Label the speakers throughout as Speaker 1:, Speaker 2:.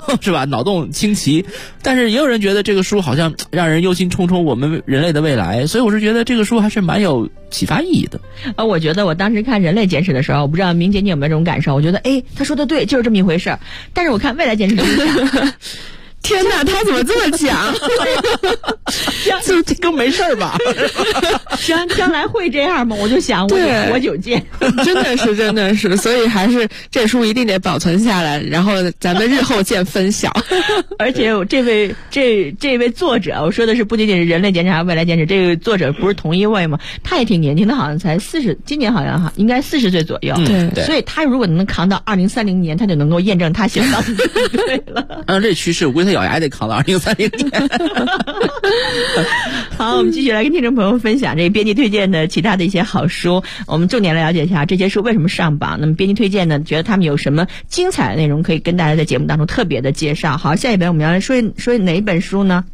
Speaker 1: 是吧？脑洞清奇。但是也有人觉得这个书好像让人忧心忡忡我们人类的未来，所以我是觉得这个书还是蛮有启发意义的。
Speaker 2: 我觉得我当时看《人类简史》的时候，我不知道明姐你有没有这种感受？我觉得他说的对，就是这么一回事儿。但是我看《未来简史》就是想
Speaker 3: 天哪，他怎么这么讲？
Speaker 1: 这更没事儿吧？
Speaker 2: 将来会这样吗？我就想，我久见。
Speaker 3: 真的是，所以还是这书一定得保存下来，然后咱们日后见分晓。
Speaker 2: 而且这位作者，我说的是不仅仅是《人类简史》还有《未来简史》，这个作者不是同一位吗？他也挺年轻的，好像才40，今年好像应该40岁左右。
Speaker 3: 对，
Speaker 2: 所以他如果能扛到2030年，他就能够验证他写的对了。
Speaker 1: 这趋势，我估计他咬牙也得扛到2030年。
Speaker 2: 好，我们继续来跟听众朋友分享这个编辑推荐的其他的一些好书。我们重点来了解一下这些书为什么上榜。那么编辑推荐呢，觉得他们有什么精彩的内容可以跟大家在节目当中特别的介绍。好，下一本我们要来说哪一本书呢？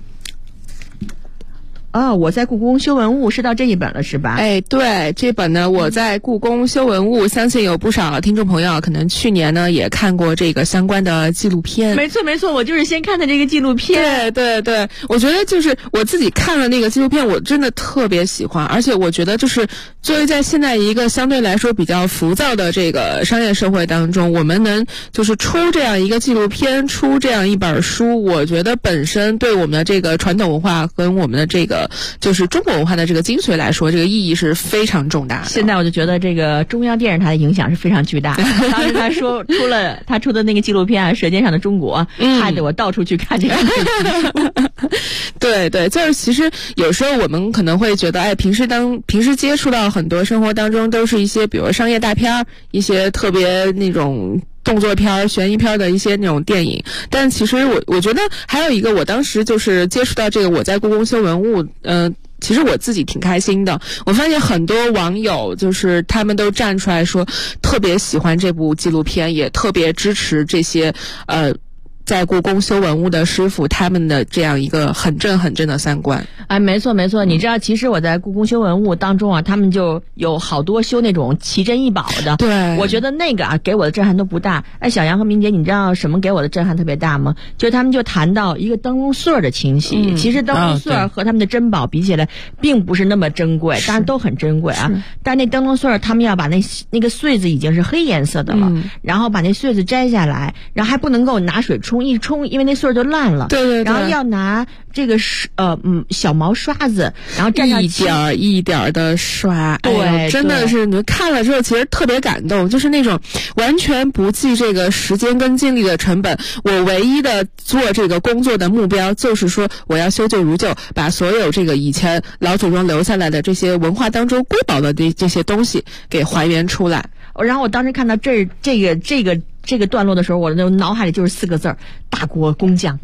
Speaker 2: 我在故宫修文物是到这一本了是吧？
Speaker 3: 对，这本呢，我在故宫修文物，相信有不少听众朋友可能去年呢也看过这个相关的纪录片。
Speaker 2: 没错，我就是先看的这个纪录片。
Speaker 3: 对，我觉得就是我自己看了那个纪录片，我真的特别喜欢，而且我觉得就是作为在现在一个相对来说比较浮躁的这个商业社会当中，我们能就是出这样一个纪录片，出这样一本书，我觉得本身对我们的这个传统文化跟我们的这个就是中国文化的这个精髓来说，这个意义是非常重大的。
Speaker 2: 现在我就觉得这个中央电视台的影响是非常巨大的。当时他出的那个纪录片《舌尖上的中国》，害得我到处去看这个
Speaker 3: 对，就是其实有时候我们可能会觉得，平时接触到很多生活当中都是一些比如商业大片，一些特别那种动作片、悬疑片的一些那种电影，但其实我觉得还有一个，我当时就是接触到这个我在故宫修文物，其实我自己挺开心的。我发现很多网友就是他们都站出来说特别喜欢这部纪录片，也特别支持这些在故宫修文物的师傅他们的这样一个很正的三观。
Speaker 2: 没错，你知道其实我在故宫修文物当中他们就有好多修那种奇珍异宝的。
Speaker 3: 对，
Speaker 2: 我觉得那个给我的震撼都不大。小杨和明姐，你知道什么给我的震撼特别大吗？就是他们就谈到一个灯笼穗的清洗。其实灯笼穗和他们的珍宝比起来并不是那么珍贵，当然都很珍贵啊。但那灯笼穗他们要把那个穗子已经是黑颜色的了，然后把那穗子摘下来，然后还不能够拿水一冲，因为那穗就烂了。
Speaker 3: 对，
Speaker 2: 然后要拿这个小毛刷子，然后蘸上
Speaker 3: 一点的刷。
Speaker 2: 对，
Speaker 3: 真的是你看了之后其实特别感动，就是那种完全不计这个时间跟精力的成本，我唯一的做这个工作的目标就是说我要修旧如旧，把所有这个以前老祖宗留下来的这些文化当中瑰宝的这些东西给还原出来。
Speaker 2: 然后我当时看到这个段落的时候，我的脑海里就是4个字：大国工匠。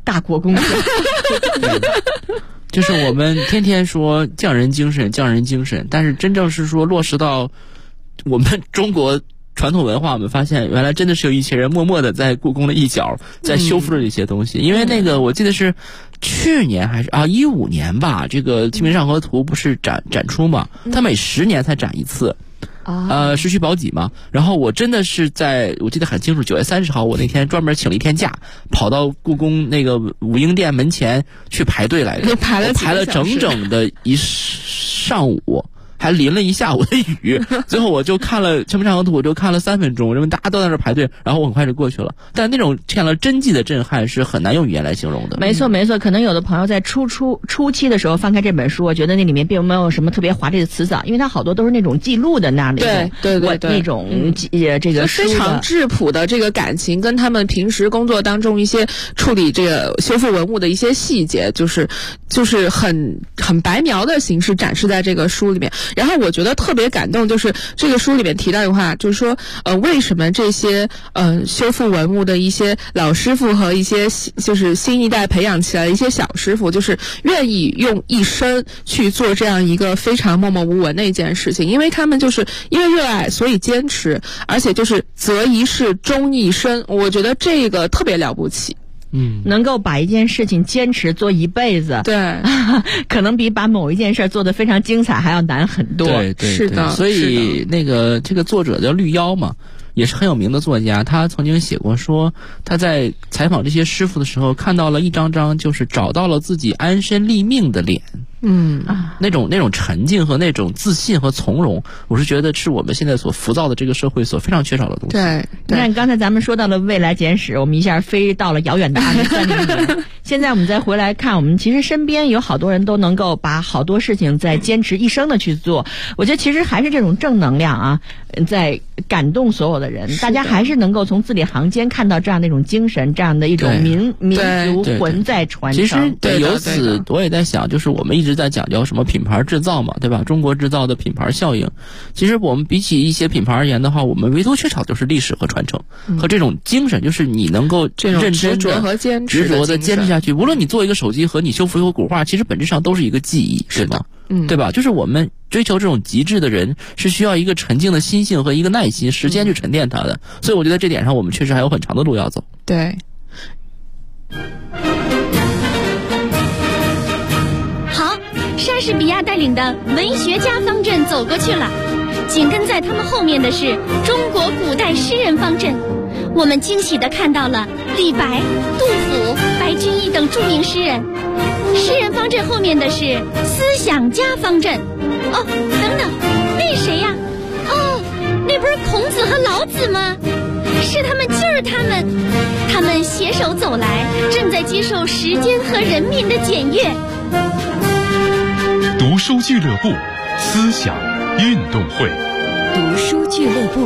Speaker 1: 就是我们天天说匠人精神，但是真正是说落实到我们中国传统文化，我们发现原来真的是有一些人默默的在故宫的一角在修复了这些东西。因为那个我记得是去年还是15年吧，这个《清明上河图》不是展出嘛，它每10年才展一次。时序宝笈嘛，然后我真的是我记得很清楚，9月30号我那天专门请了一天假，跑到故宫那个武英殿门前去排队来着，排了整整的一上午，还淋了一下午的雨，最后我就看了《清明上河图》，我就看了3分钟，因为大家都在那排队，然后我很快就过去了。但那种见了真迹的震撼是很难用语言来形容的。
Speaker 2: 没错，可能有的朋友在初期的时候翻开这本书，我觉得那里面并没有什么特别华丽的词藻，因为它好多都是那种记录的那里
Speaker 3: 对
Speaker 2: 那种这个
Speaker 3: 非常质朴的这个感情，跟他们平时工作当中一些处理这个修复文物的一些细节，就是很白描的形式展示在这个书里面。然后我觉得特别感动，就是这个书里面提到一句话，就是说为什么这些修复文物的一些老师傅和一些就是新一代培养起来的一些小师傅，就是愿意用一生去做这样一个非常默默无闻的一件事情，因为他们就是因为热爱所以坚持，而且就是择一事终一生，我觉得这个特别了不起。
Speaker 2: 能够把一件事情坚持做一辈子，
Speaker 3: 对，
Speaker 2: 可能比把某一件事做得非常精彩还要难很多。
Speaker 1: 对，
Speaker 3: 是的。
Speaker 1: 所以这个作者叫绿妖嘛， 也是很有名的作家，他曾经写过说，他在采访这些师傅的时候，看到了一张张就是找到了自己安身立命的脸。那种沉静和那种自信和从容，我是觉得是我们现在所浮躁的这个社会所非常缺少的东西。
Speaker 3: 对，
Speaker 2: 你看刚才咱们说到了未来简史，我们一下飞到了遥远的2030年。现在我们再回来看，我们其实身边有好多人都能够把好多事情在坚持一生的去做。我觉得其实还是这种正能量啊，在感动所有的人。大家还是能够从字里行间看到这样的一种精神，这样的一种民族魂在传承。
Speaker 1: 其实由此我也在想，就是我们一直在讲究什么品牌制造嘛，对吧？中国制造的品牌效应。其实我们比起一些品牌而言的话，我们唯独缺少就是历史和传承和这种精神，就是你能够认真的执着的坚持下去。无论你做一个手机和你修复一个古画，其实本质上都是一个记忆，对吗？对吧？就是我们追求这种极致的人是需要一个沉静的心性和一个耐心时间去沉淀它的。所以我觉得这点上我们确实还有很长的路要走。
Speaker 3: 对。
Speaker 4: 好，莎士比亚带领的文学家方阵走过去了，紧跟在他们后面的是中国古代诗人方阵。我们惊喜地看到了李白、杜甫、白居易等著名诗人。诗人方阵后面的是思想家方阵。哦，等等，那谁呀？哦，那不是孔子和老子吗？是他们，就是他们，他们携手走来，正在接受时间和人民的检阅。
Speaker 5: 读书俱乐部，思想运动会。
Speaker 4: 读书俱乐部。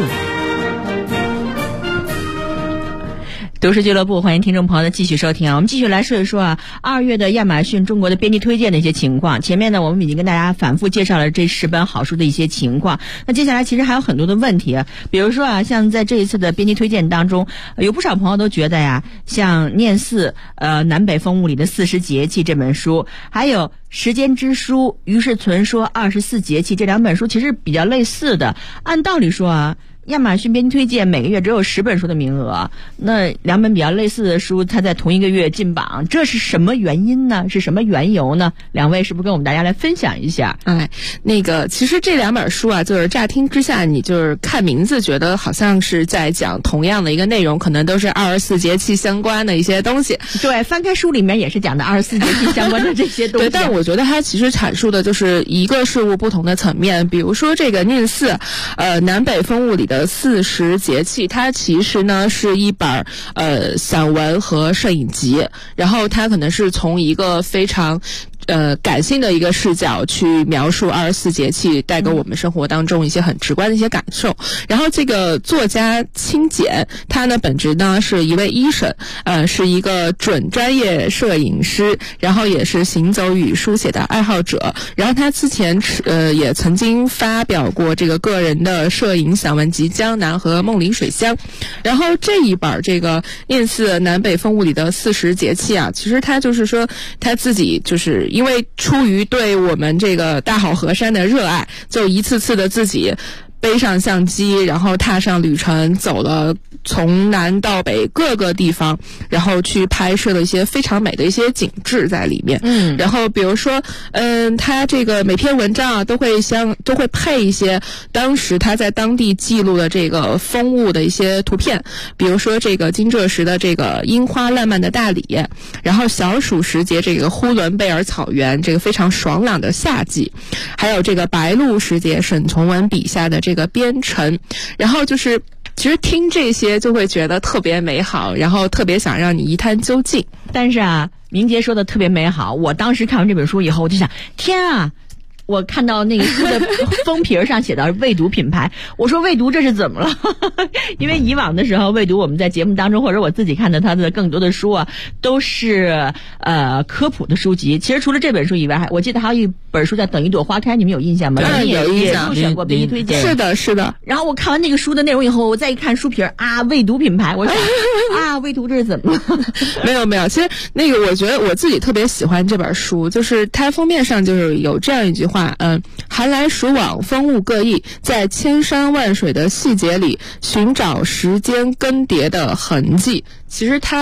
Speaker 2: 读书俱乐部，欢迎听众朋友的继续收听啊！我们继续来说一说啊，2月的亚马逊中国的编辑推荐的一些情况。前面呢，我们已经跟大家反复介绍了这10本好书的一些情况。那接下来其实还有很多的问题，比如说啊，像在这一次的编辑推荐当中，有不少朋友都觉得呀，像念四南北风物里的40节气这本书，还有时间之书于世存说24节气这2本书其实比较类似的。按道理说啊，亚马逊编辑推荐每个月只有10本书的名额，那2本比较类似的书它在同一个月进榜，这是什么原因呢？是什么缘由呢？两位是不是跟我们大家来分享一下？
Speaker 3: 其实这2本书啊，就是乍听之下你就是看名字觉得好像是在讲同样的一个内容，可能都是24节气相关的一些东西。
Speaker 2: 对，翻开书里面也是讲的24节气相关的这些东西。
Speaker 3: 对，但我觉得它其实阐述的就是一个事物不同的层面。比如说这个念四南北风物里的40节气，它其实呢是一本散文和摄影集，然后它可能是从一个非常感性的一个视角去描述24节气带给我们生活当中一些很直观的一些感受。然后这个作家清简，他呢本职呢是一位医生，是一个准专业摄影师，然后也是行走与书写的爱好者。然后他之前也曾经发表过这个个人的摄影散文集《江南》和《梦里水乡》。然后这一本这个念四南北风物里的40节气啊，其实他就是说他自己就是因为出于对我们这个大好河山的热爱，就一次次的自己背上相机，然后踏上旅程，走了从南到北各个地方，然后去拍摄了一些非常美的一些景致在里面。然后比如说他这个每篇文章啊都会配一些当时他在当地记录的这个风物的一些图片，比如说这个惊蛰时的这个樱花烂漫的大理，然后小暑时节这个呼伦贝尔草原这个非常爽朗的夏季，还有这个白露时节沈从文笔下的这个边城。然后就是其实听这些就会觉得特别美好，然后特别想让你一探究竟。
Speaker 2: 但是啊，明杰说的特别美好，我当时看完这本书以后我就想，天啊，我看到那个书的封皮上写到未读品牌，我说未读这是怎么了？因为以往的时候未读我们在节目当中或者我自己看的他的更多的书啊，都是科普的书籍。其实除了这本书以外，我记得还有一本书叫《等一朵花开》，你们有印象吗？
Speaker 3: 有印象，
Speaker 2: 入选过编辑推荐。
Speaker 3: 是的，是的。
Speaker 2: 然后我看完那个书的内容以后，我再一看书皮啊，未读品牌，我想啊，未读这是怎么了？
Speaker 3: 没有，其实那个我觉得我自己特别喜欢这本书，就是它封面上就是有这样一句话，寒来暑往，风物各异，在千山万水的细节里寻找时间更迭的痕迹。其实它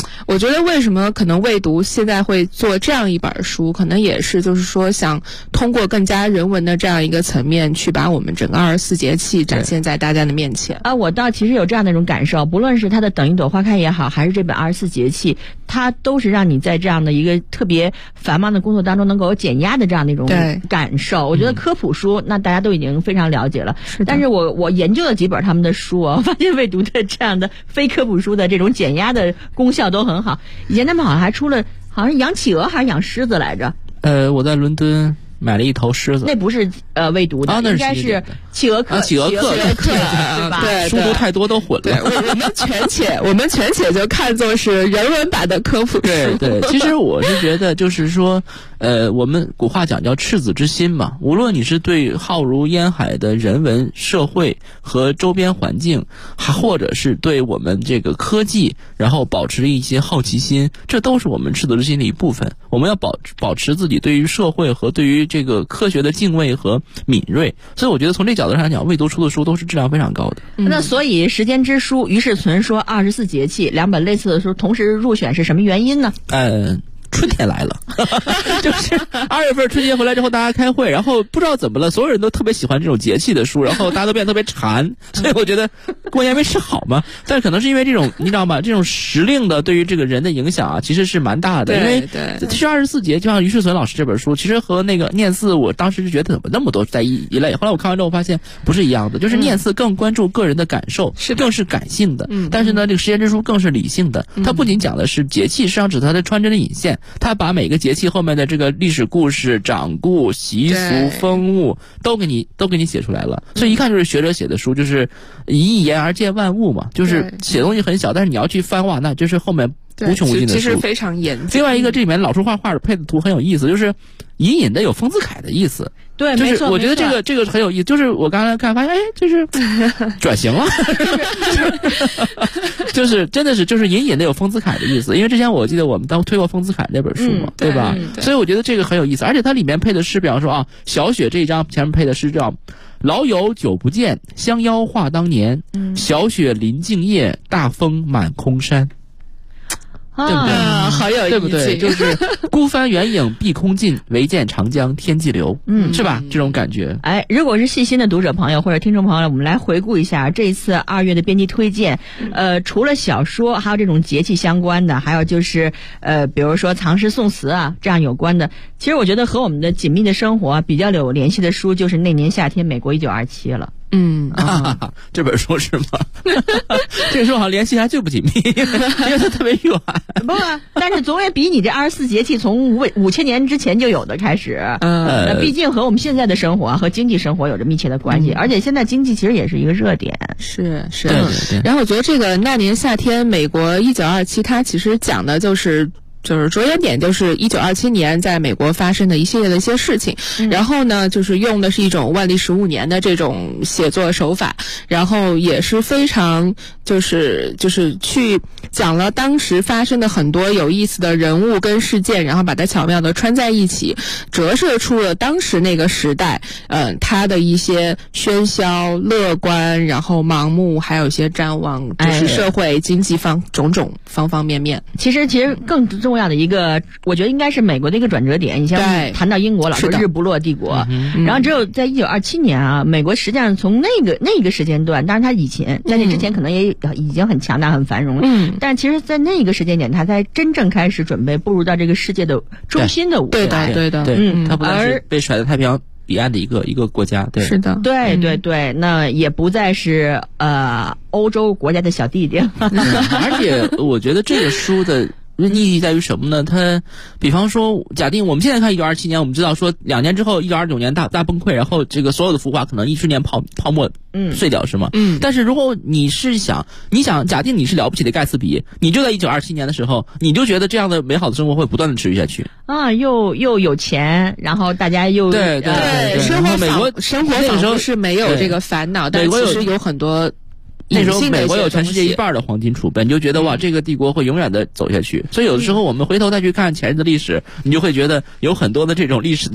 Speaker 3: 我觉得为什么可能魏读现在会做这样一本书，可能也是就是说想通过更加人文的这样一个层面，去把我们整个24节气展现在大家的面前。
Speaker 2: 我倒其实有这样的一种感受，不论是它的等一朵花开也好，还是这本24节气，它都是让你在这样的一个特别繁忙的工作当中能够减压的这样的一种感受。我觉得科普书那大家都已经非常了解了，但是我研究了几本他们的书啊，发现魏读的这样的非科普书的这种减压的功效都很好。以前他们好像还出了，好像养企鹅还是养狮子来着。
Speaker 1: 我在伦敦买了一头狮子，
Speaker 2: 那不是魏读的，应该是企鹅课，
Speaker 1: 企鹅课
Speaker 2: 对吧？
Speaker 3: 对，
Speaker 1: 书读太多都混了。
Speaker 3: 对，我们全且就看作是人文版的科普书。
Speaker 1: 对，其实我是觉得就是说，我们古话讲叫赤子之心嘛，无论你是对浩如烟海的人文社会和周边环境，还或者是对我们这个科技，然后保持一些好奇心，这都是我们赤子之心的一部分。我们要保持自己对于社会和对于这个科学的敬畏和敏锐，所以我觉得从这角度上讲，魏读出的书都是质量非常高的。
Speaker 2: 那所以时间之书于世存说24节气两本类似的书同时入选是什么原因呢？
Speaker 1: 春天来了，就是2月份春节回来之后，大家开会，然后不知道怎么了，所有人都特别喜欢这种节气的书，然后大家都变得特别馋，所以我觉得过年没吃好嘛。但是可能是因为这种，你知道吗？这种时令的对于这个人的影响啊，其实是蛮大的。因为其实24节，就像于世存老师这本书，其实和那个念四，我当时就觉得怎么那么多在一类。后来我看完之后发现不是一样的，就是念四更关注个人的感受，更是感性的。但是呢，这个时间之书更是理性的。它不仅讲的是节气，实际上指它的穿针的引线。他把每个节气后面的这个历史故事、掌故、习俗、风物都给你写出来了，所以一看就是学者写的书，就是以一言而见万物嘛，就是写东西很小，但是你要去翻哇，那就是后面无穷无尽的书，
Speaker 3: 其实非常严谨。
Speaker 1: 另外一个，这里面老师画画配的图很有意思，就是隐隐的有丰子恺的意思。
Speaker 2: 对，
Speaker 1: 就是我觉得这个很有意思，就是我刚才看发现，就是转型了，就是真的是就是隐隐的有丰子恺的意思，因为之前我记得我们当推过丰子恺那本书嘛，对吧？所以我觉得这个很有意思，而且它里面配的诗，比方说啊，小雪这一章前面配的诗叫“老友久不见，相邀话当年。小雪临静夜，大风满空山。”对不对？
Speaker 3: 好有意思，
Speaker 1: 对不对？就是孤帆远影碧空尽，唯见长江天际流，是吧？这种感觉。
Speaker 2: 如果是细心的读者朋友或者听众朋友，我们来回顾一下这一次2月的编辑推荐。除了小说，还有这种节气相关的，还有就是比如说唐诗宋词啊这样有关的。其实我觉得和我们的紧密的生活比较有联系的书，就是那年夏天美国1927了。
Speaker 1: 这本书是吗？这个书好像联系还最不紧密，因为它特别远。
Speaker 2: 不，但是总也比你这24节气从5000年之前就有的开始。毕竟和我们现在的生活和经济生活有着密切的关系，而且现在经济其实也是一个热点。
Speaker 3: 是。
Speaker 1: 对。
Speaker 3: 然后我觉得这个那年夏天美国1927，它其实讲的就是着眼点就是1927年在美国发生的一系列的一些事情，然后呢就是用的是一种万历15年的这种写作手法，然后也是非常就是去讲了当时发生的很多有意思的人物跟事件，然后把它巧妙的穿在一起，折射出了当时那个时代它的一些喧嚣、乐观，然后盲目，还有一些展望，就是社会经济种种方方面面。
Speaker 2: 其实更重要的一个，我觉得应该是美国的一个转折点。以前我们谈到英国，老说日不落帝国，然后只有在1927年啊，美国实际上从那个时间段，当然它以前在那之前可能也已经很强大、很繁荣了，但其实在那个时间点，它才真正开始准备步入到这个世界的中心的舞台。
Speaker 3: 对的，
Speaker 1: 它不但是被甩在太平洋彼岸的一个国家，对，
Speaker 3: 是的，
Speaker 2: 对，那也不再是欧洲国家的小弟弟。
Speaker 1: 而且我觉得这个书的意义在于什么呢？它比方说假定我们现在看1927年，我们知道说2年之后1929年大崩溃，然后这个所有的浮华可能一瞬间泡沫碎掉，是吗？但是如果你想假定你是了不起的盖茨比，你就在1927年的时候，你就觉得这样的美好的生活会不断的持续下去
Speaker 2: 啊，又有钱，然后大家又
Speaker 1: 对，
Speaker 3: 生活
Speaker 1: 美国
Speaker 3: 生活仿佛是没有这个烦恼，但其实有很多。
Speaker 1: 那时候美国有全世界1半的黄金储备，你就觉得哇，这个帝国会永远的走下去。所以有的时候我们回头再去看前人的历史，你就会觉得有很多的这种历史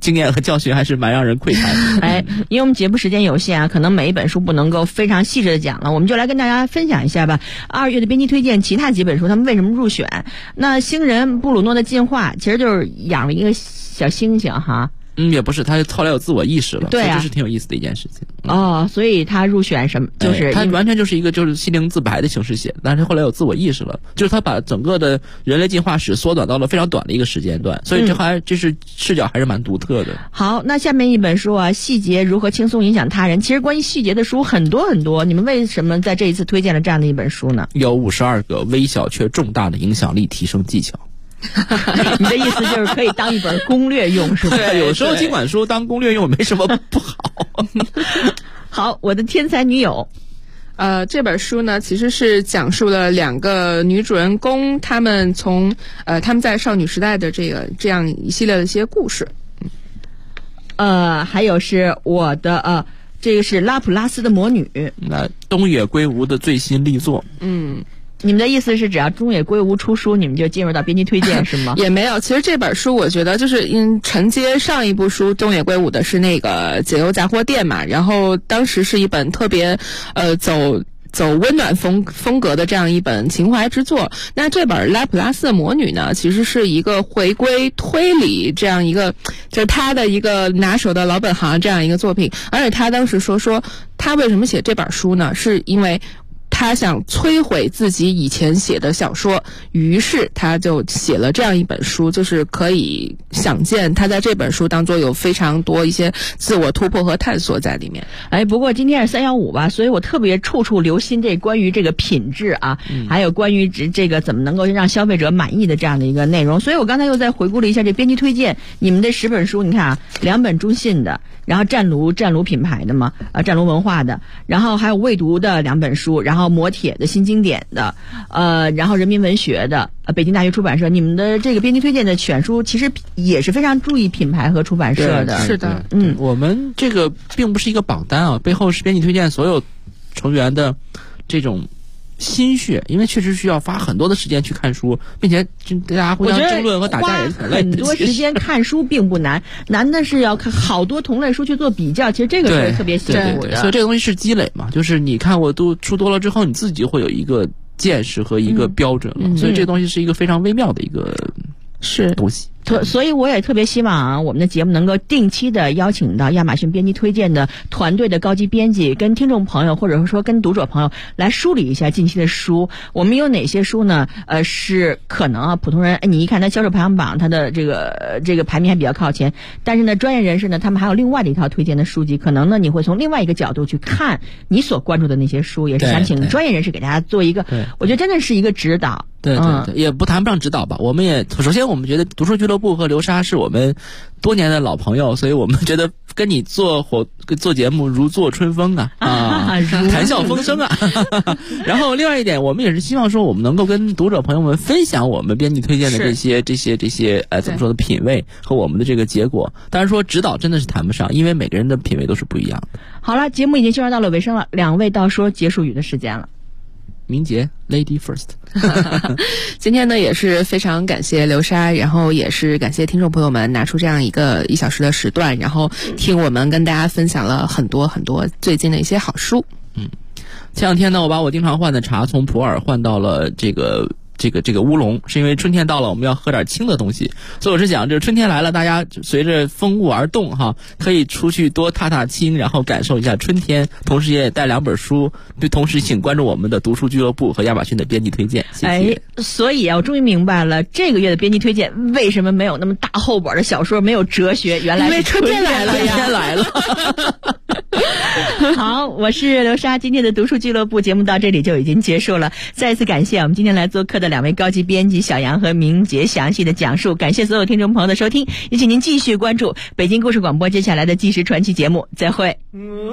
Speaker 1: 经验和教训还是蛮让人窥探的。
Speaker 2: 因为我们节目时间有限啊，可能每一本书不能够非常细致的讲了，我们就来跟大家分享一下吧。2月的编辑推荐其他几本书，他们为什么入选？那星人布鲁诺的进化其实就是养了一个小猩猩哈。
Speaker 1: 也不是，他后来有自我意识了，
Speaker 2: 对啊，
Speaker 1: 这是挺有意思的一件事情。
Speaker 2: 所以他入选什么？就是
Speaker 1: 他完全就是一个就是心灵自白的形式写，但是后来有自我意识了，就是他把整个的人类进化史缩短到了非常短的一个时间段，所以这是视角还是蛮独特的。
Speaker 2: 好，那下面一本书啊，细节如何轻松影响他人。其实关于细节的书很多很多，你们为什么在这一次推荐了这样的一本书呢？
Speaker 1: 有52个微小却重大的影响力提升技巧。
Speaker 2: 你的意思就是可以当一本攻略用是吧？
Speaker 1: 对，有时候尽管说当攻略用没什么不好。
Speaker 2: 好，我的天才女友。
Speaker 3: 这本书呢，其实是讲述了2个女主人公，她们在少女时代的这样一系列的一些故事。
Speaker 2: 还有是我的这个是拉普拉斯的魔女。
Speaker 1: 那东野圭吾的最新力作。
Speaker 2: 你们的意思是只要中野圭吾出书，你们就进入到编辑推荐是吗？
Speaker 3: 也没有，其实这本书我觉得就是承接上一部书东野圭吾的是那个解忧杂货店嘛，然后当时是一本特别走温暖风格的这样一本情怀之作。那这本拉普拉斯的魔女呢，其实是一个回归推理这样一个，就是他的一个拿手的老本行这样一个作品。而且他当时说他为什么写这本书呢，是因为他想摧毁自己以前写的小说，于是他就写了这样一本书，就是可以想见他在这本书当中有非常多一些自我突破和探索在里面。
Speaker 2: 不过今天是315吧，所以我特别处处留心这关于这个品质啊，还有关于这个怎么能够让消费者满意的这样的一个内容。所以我刚才又在回顾了一下这编辑推荐，你们这10本书，你看啊，2本中信的，然后湛卢品牌的嘛，湛卢文化的，然后还有未读的2本书，然后磨铁的新经典的，然后人民文学的，北京大学出版社。你们的这个编辑推荐的选书其实也是非常注意品牌和出版社的。
Speaker 3: 是的，
Speaker 1: 我们这个并不是一个榜单啊，背后是编辑推荐所有成员的这种心血，因为确实需要花很多的时间去看书，并且大家互相争论和打架也是很累的。
Speaker 2: 很多时间看书并不难，难的是要看好多同类书去做比较，其实这个是特别辛苦的。
Speaker 1: 所以这个东西是积累嘛，就是你看我都书多了之后，你自己会有一个见识和一个标准了，所以这个东西是一个非常微妙的一个东西。
Speaker 2: 所以我也特别希望我们的节目能够定期的邀请到亚马逊编辑推荐的团队的高级编辑，跟听众朋友或者说跟读者朋友来梳理一下近期的书。我们有哪些书呢？是可能普通人你一看他销售排行榜，他的这个排名还比较靠前，但是呢，专业人士呢，他们还有另外的一套推荐的书籍，可能呢你会从另外一个角度去看你所关注的那些书，也是想请专业人士给大家做一个，我觉得真的是一个指导。
Speaker 1: 对，也不谈不上指导吧。我们也首先我们觉得读书俱乐部和流沙是我们多年的老朋友，所以我们觉得跟你做节目如坐春风啊，谈笑风生啊。然后另外一点，我们也是希望说我们能够跟读者朋友们分享我们编辑推荐的这些怎么说的品味和我们的这个结果。当然说指导真的是谈不上，因为每个人的品味都是不一样的。
Speaker 2: 好了，节目已经进入到了尾声了，2位到说结束语的时间了。
Speaker 1: 明杰 Lady First
Speaker 3: 今天呢也是非常感谢流沙，然后也是感谢听众朋友们拿出这样一个1小时的时段，然后听我们跟大家分享了很多很多最近的一些好书。
Speaker 1: 前2天呢，我把我经常换的茶从普洱换到了这个乌龙，是因为春天到了，我们要喝点清的东西。所以我是讲，这春天来了，大家随着风物而动哈，可以出去多踏踏青，然后感受一下春天，同时也带2本书。对，同时请关注我们的读书俱乐部和亚马逊的编辑推荐。谢谢。
Speaker 2: 所以啊，我终于明白了这个月的编辑推荐为什么没有那么大厚本的小说，没有哲学，原来是春天来了呀！
Speaker 1: 春天来了。
Speaker 2: 好，我是流沙，今天的读书俱乐部节目到这里就已经结束了。再一次感谢我们今天来做客的2位高级编辑小杨和明杰详细的讲述，感谢所有听众朋友的收听，也请您继续关注北京故事广播接下来的纪实传奇节目，再会。